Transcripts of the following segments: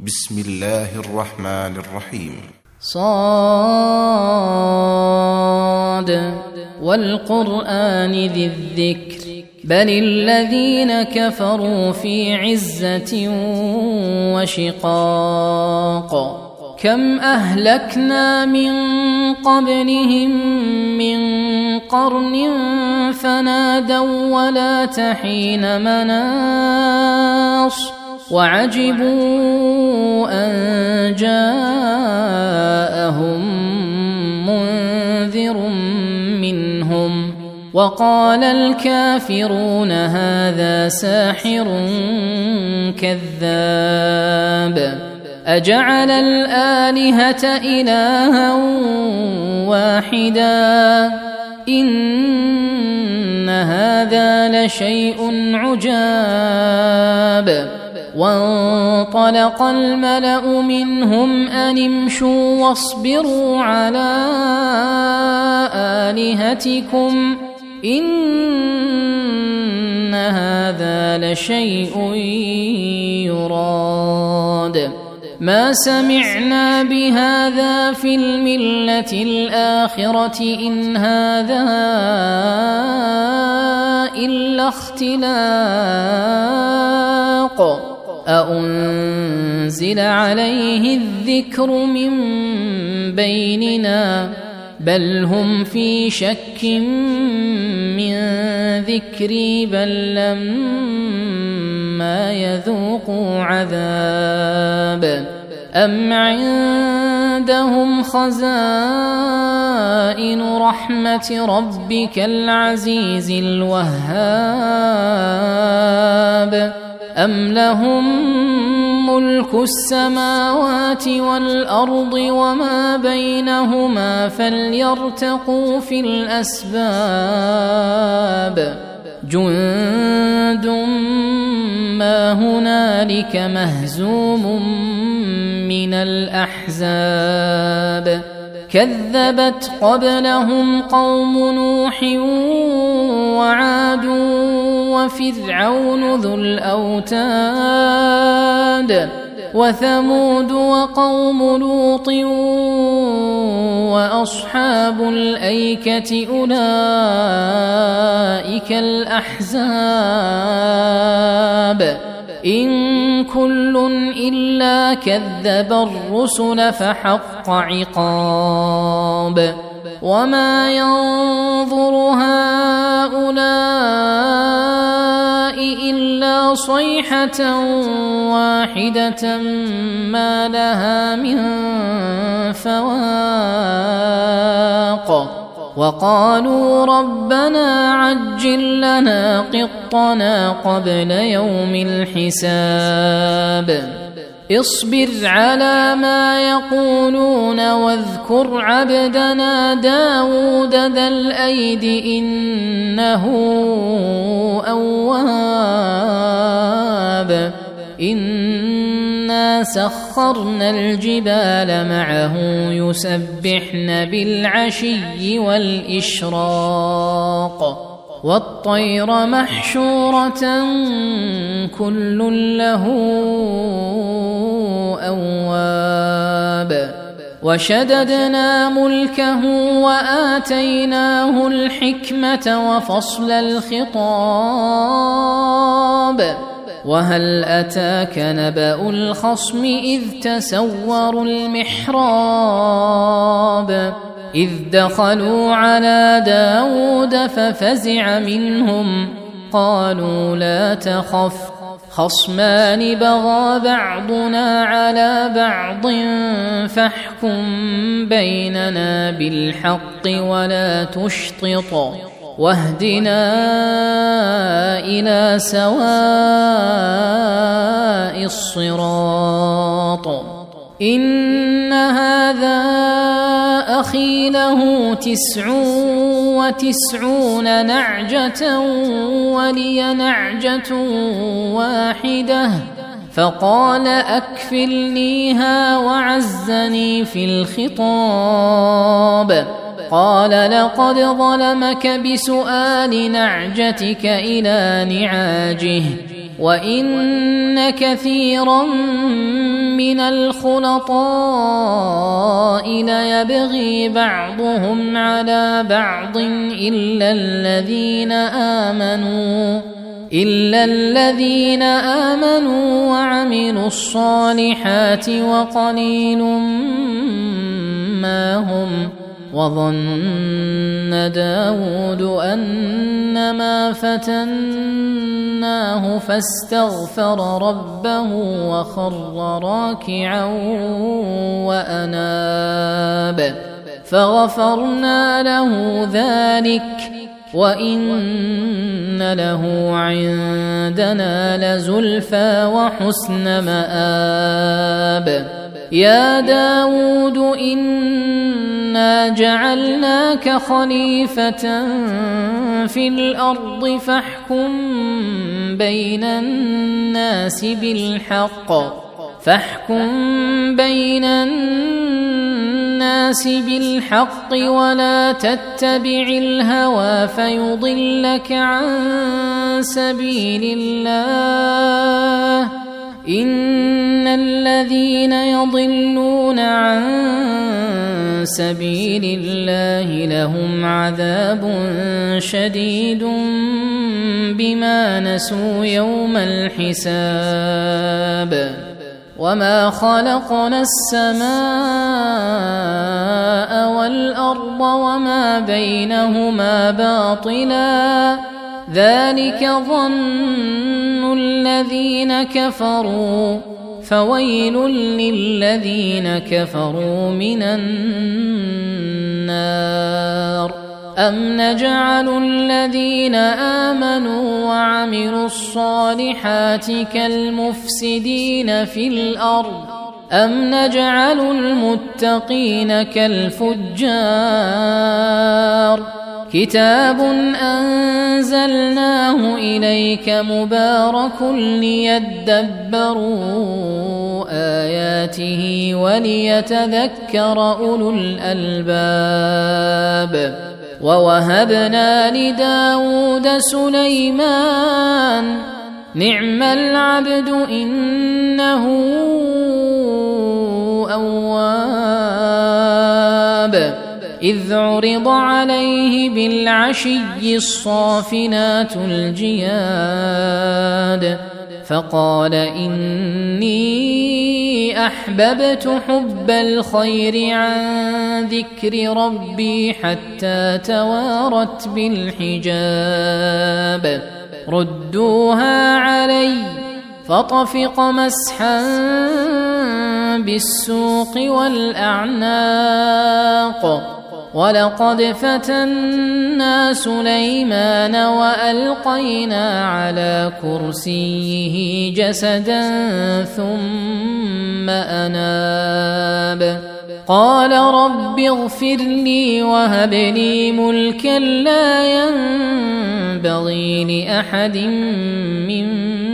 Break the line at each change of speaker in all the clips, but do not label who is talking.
بسم الله الرحمن الرحيم.
صاد والقرآن ذي الذكر بل الذين كفروا في عزة وشقاق كم أهلكنا من قبلهم من قرن فنادوا ولا تحين مناص وعجبوا أن جاءهم منذر منهم وقال الكافرون هذا ساحر كذاب أجعل الآلهة إلها واحدا إن هذا لشيء عجاب وانطلق الملأ منهم أن امشوا واصبروا على آلهتكم إن هذا لشيء يراد ما سمعنا بهذا في الملة الآخرة إن هذا إلا اختلاق أأنزل عليه الذكر من بيننا بل هم في شك من ذكري بل لما يذوقوا عذاب أم عندهم خزائن رحمة ربك العزيز الوهاب أم لهم ملك السماوات والأرض وما بينهما فليرتقوا في الأسباب جند ما هنالك مهزوم من الأحزاب كذبت قبلهم قوم نوح وعاد وفرعون ذو الأوتاد وثمود وقوم لوط وأصحاب الأيكة أولئك الأحزاب إن كل إلا كذب الرسل فحق عقاب وما ينظر هؤلاء إلا صيحة واحدة ما لها من فواق وقالوا ربنا عجل لنا قطنا قبل يوم الحساب اصبر على ما يقولون واذكر عبدنا داود ذا الأيد إنه أواب إنا سخرنا الجبال معه يسبحن بالعشي والإشراق والطير محشورة كل له أواب وشددنا ملكه وآتيناه الحكمة وفصل الخطاب وهل أتاك نبأ الخصم إذ تسوروا المحراب إذ دخلوا على داود ففزع منهم قالوا لا تخف خصمان بغى بعضنا على بعض فاحكم بيننا بالحق ولا تشطط واهدنا إلى سواء الصراط إن هذا أخي له 99 نعجة ولي نعجة واحدة فقال أكفلنيها وعزني في الخطاب قال لقد ظلمك بسؤال نعجتك إلى نعاجه وإن كثيرا من الخلطاء ليبغي بعضهم على بعض إلا الذين آمنوا وعملوا الصالحات وقليل ما هم. وظن داود أنما فتناه فاستغفر ربه وخر راكعا وأناب فغفرنا له ذلك وإن له عندنا لزلفى وحسن مآب. يا داود إنا جعلناك خليفة في الأرض فاحكم بين الناس بالحق ولا تتبع الهوى فيضلك عن سبيل الله. إن الذين يضلون عن سبيل الله لهم عذاب شديد بما نسوا يوم الحساب. وما خلقنا السماء والأرض وما بينهما باطلا ذلك ظن الذين كفروا فويل للذين كفروا من النار. أم نجعل الذين آمنوا وعملوا الصالحات كالمفسدين في الأرض أم نجعل المتقين كالفجار. كتاب أنزلناه إليك مبارك ليدبروا آياته وليتذكر أولو الألباب. ووهبنا لداود سليمان نعم العبد إنه أواب. إذ عرض عليه بالعشي الصافنات الجياد فقال إني أحببت حب الخير عن ذكر ربي حتى توارت بالحجاب. ردوها علي فطفق مسحا بالسوق والأعناق. ولقد فتنا سليمان وألقينا على كرسيه جسدا ثم أناب. قال رب اغفر لي وهب لي ملكا لا ينبغي لأحد من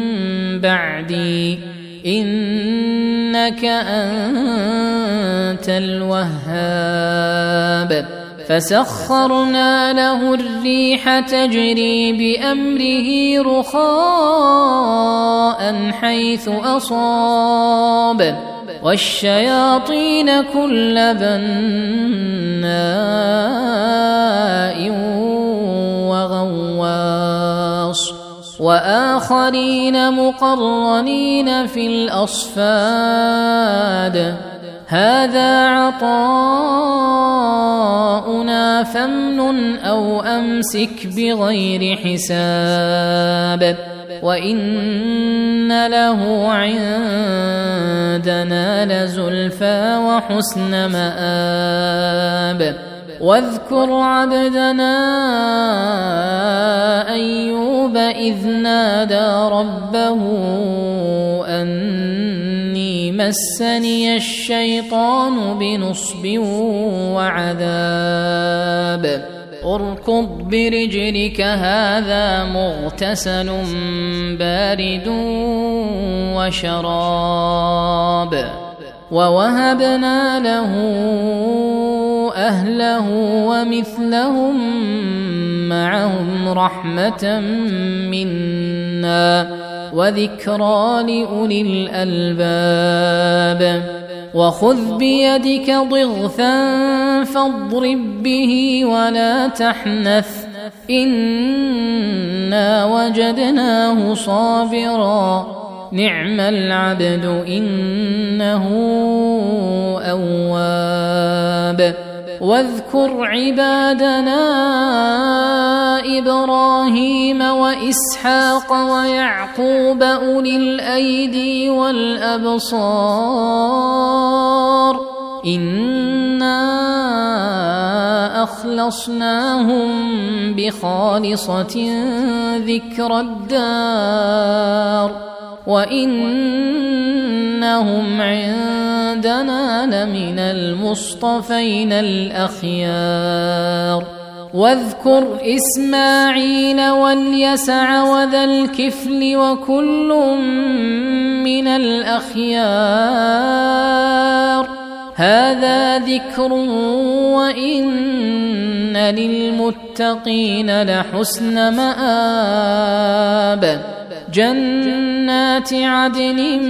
بعدي إنك أنت الوهاب. فسخرنا له الريح تجري بأمره رخاء حيث أصاب والشياطين كل بناء وغواص وآخرين مقرنين في الأصفاد. هذا عطاؤنا فامنن أو أمسك بغير حساب. وإن له عندنا لزلفى وحسن مآب. واذكر عبدنا أيوب إذ نادى ربه أني مسني الشيطان بنصب وعذاب. اركض برجلك هذا مغتسل بارد وشراب. ووهبنا له أهله ومثلهم معهم رحمة منا وذكرى لأولي الألباب وخذ بيدك ضغثا فاضرب به ولا تحنث إنا وجدناه صابرا نعم العبد إنه أواب واذكر عبادنا إبراهيم وإسحاق ويعقوب أولي الأيدي والأبصار إنا أخلصناهم بخالصة ذكر الدار وإنهم عندنا لمن المصطفين الأخيار واذكر إسماعيل واليسع وذا الكفل وكل من الأخيار هذا ذكر وإن للمتقين لحسن مآب جنات عدن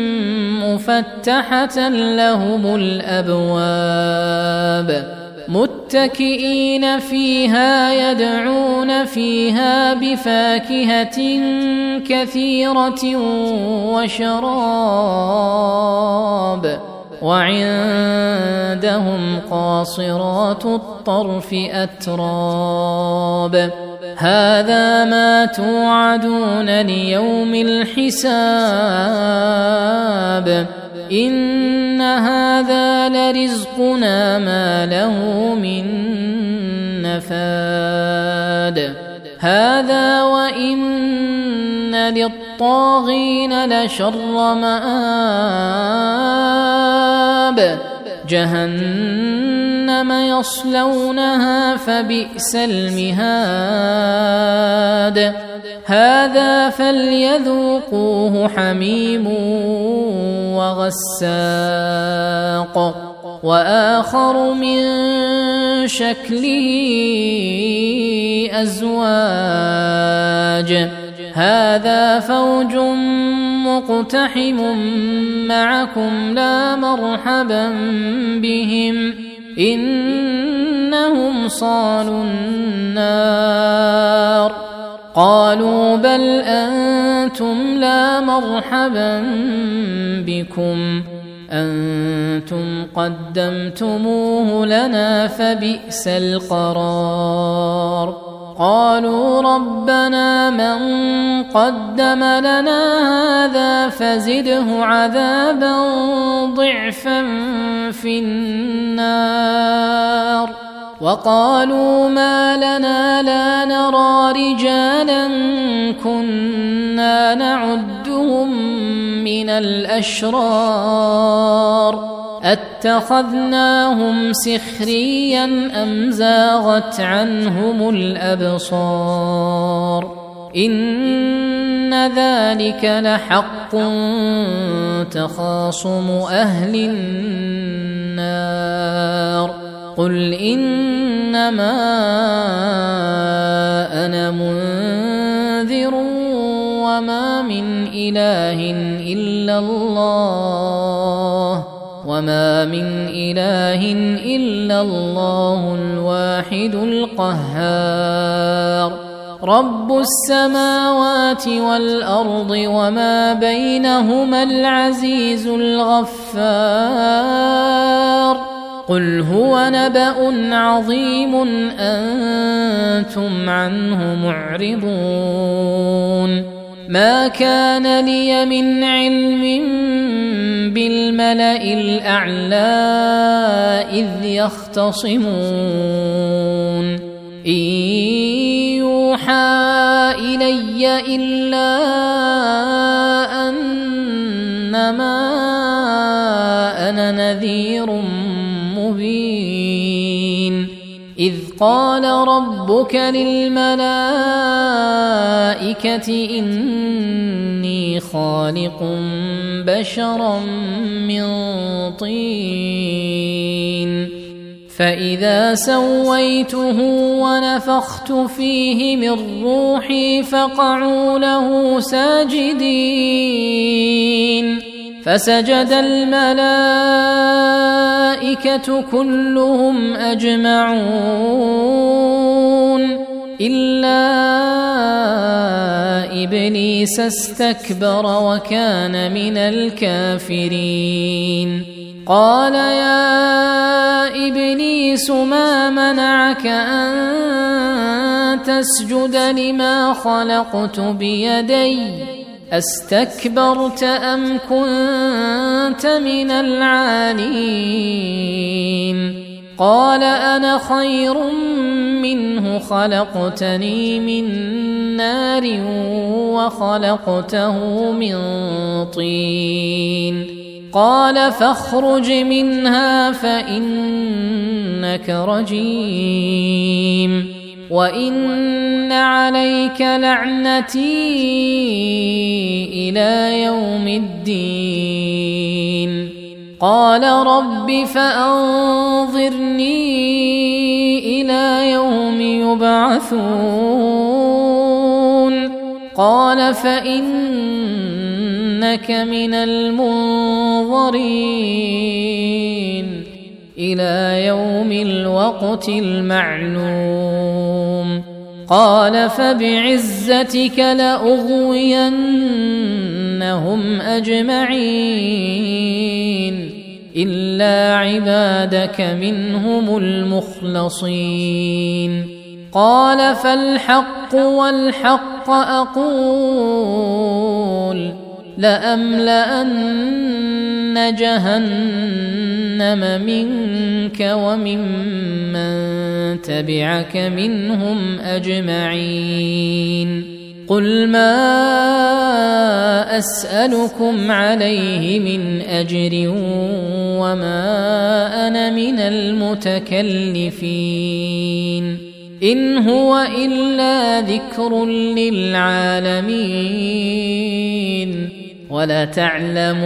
مفتحة لهم الأبواب متكئين فيها يدعون فيها بفاكهة كثيرة وشراب وعندهم قاصرات الطرف أتراب هذا ما توعدون ليوم الحساب إن هذا لرزقنا ما له من نفاد هذا وإن للطاغين لشر مآب جهنم يصلونها فبئس المهاد هذا فليذوقوه حميم وغساق وآخر من شكله أزواج هذا فوج مقتحم معكم لا مرحبا بهم إنهم صالوا النار قالوا بل أنتم لا مرحبا بكم أنتم قدمتموه لنا فبئس القرار قالوا ربنا من قدم لنا هذا فزده عذابا ضعفا في النار وقالوا ما لنا لا نرى رجالا كنا نعدهم من الأشرار أتخذناهم سخريا أم زاغت عنهم الأبصار إن ذلك لحق تخاصم أهل النار قل إنما أنا منذر وما من إله إلا الله الواحد القهار رب السماوات والأرض وما بينهما العزيز الغفار قل هو نبأ عظيم أنتم عنه معرضون ما كان لي من علم بالملأ الأعلى إذ يختصمون إن يوحى إلي إلا أنما أنا نذير مبين إذ قال ربك للملائكة إني خالق بشرا من طين فإذا سويته ونفخت فيه من روحي فقعوا له ساجدين فسجد الملائكة كلهم أجمعون إلا إبليس استكبر وكان من الكافرين قال يا إبليس ما منعك أن تسجد لما خلقت بيدي أستكبرت أم كنت من العالين قال أنا خير منه خلقتني من نار وخلقته من طين قال فاخرج منها فإنك رجيم وإن عليك لعنتي إلى يوم الدين قال رب فأنظرني إلى يوم يبعثون قال فإنك من المنظرين إلى يوم الوقت المعلوم قال فبعزتك لأغوينهم أجمعين إلا عبادك منهم المخلصين قال فالحق والحق أقول لأملأن جهنم منك وممن تبعك منهم أجمعين قل ما أسألكم عليه من أجر وما أنا من المتكلفين إن هو إلا ذكر للعالمين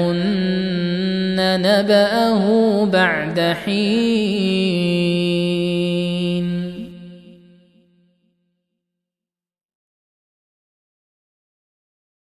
ولتعلمن نبأه بعد حين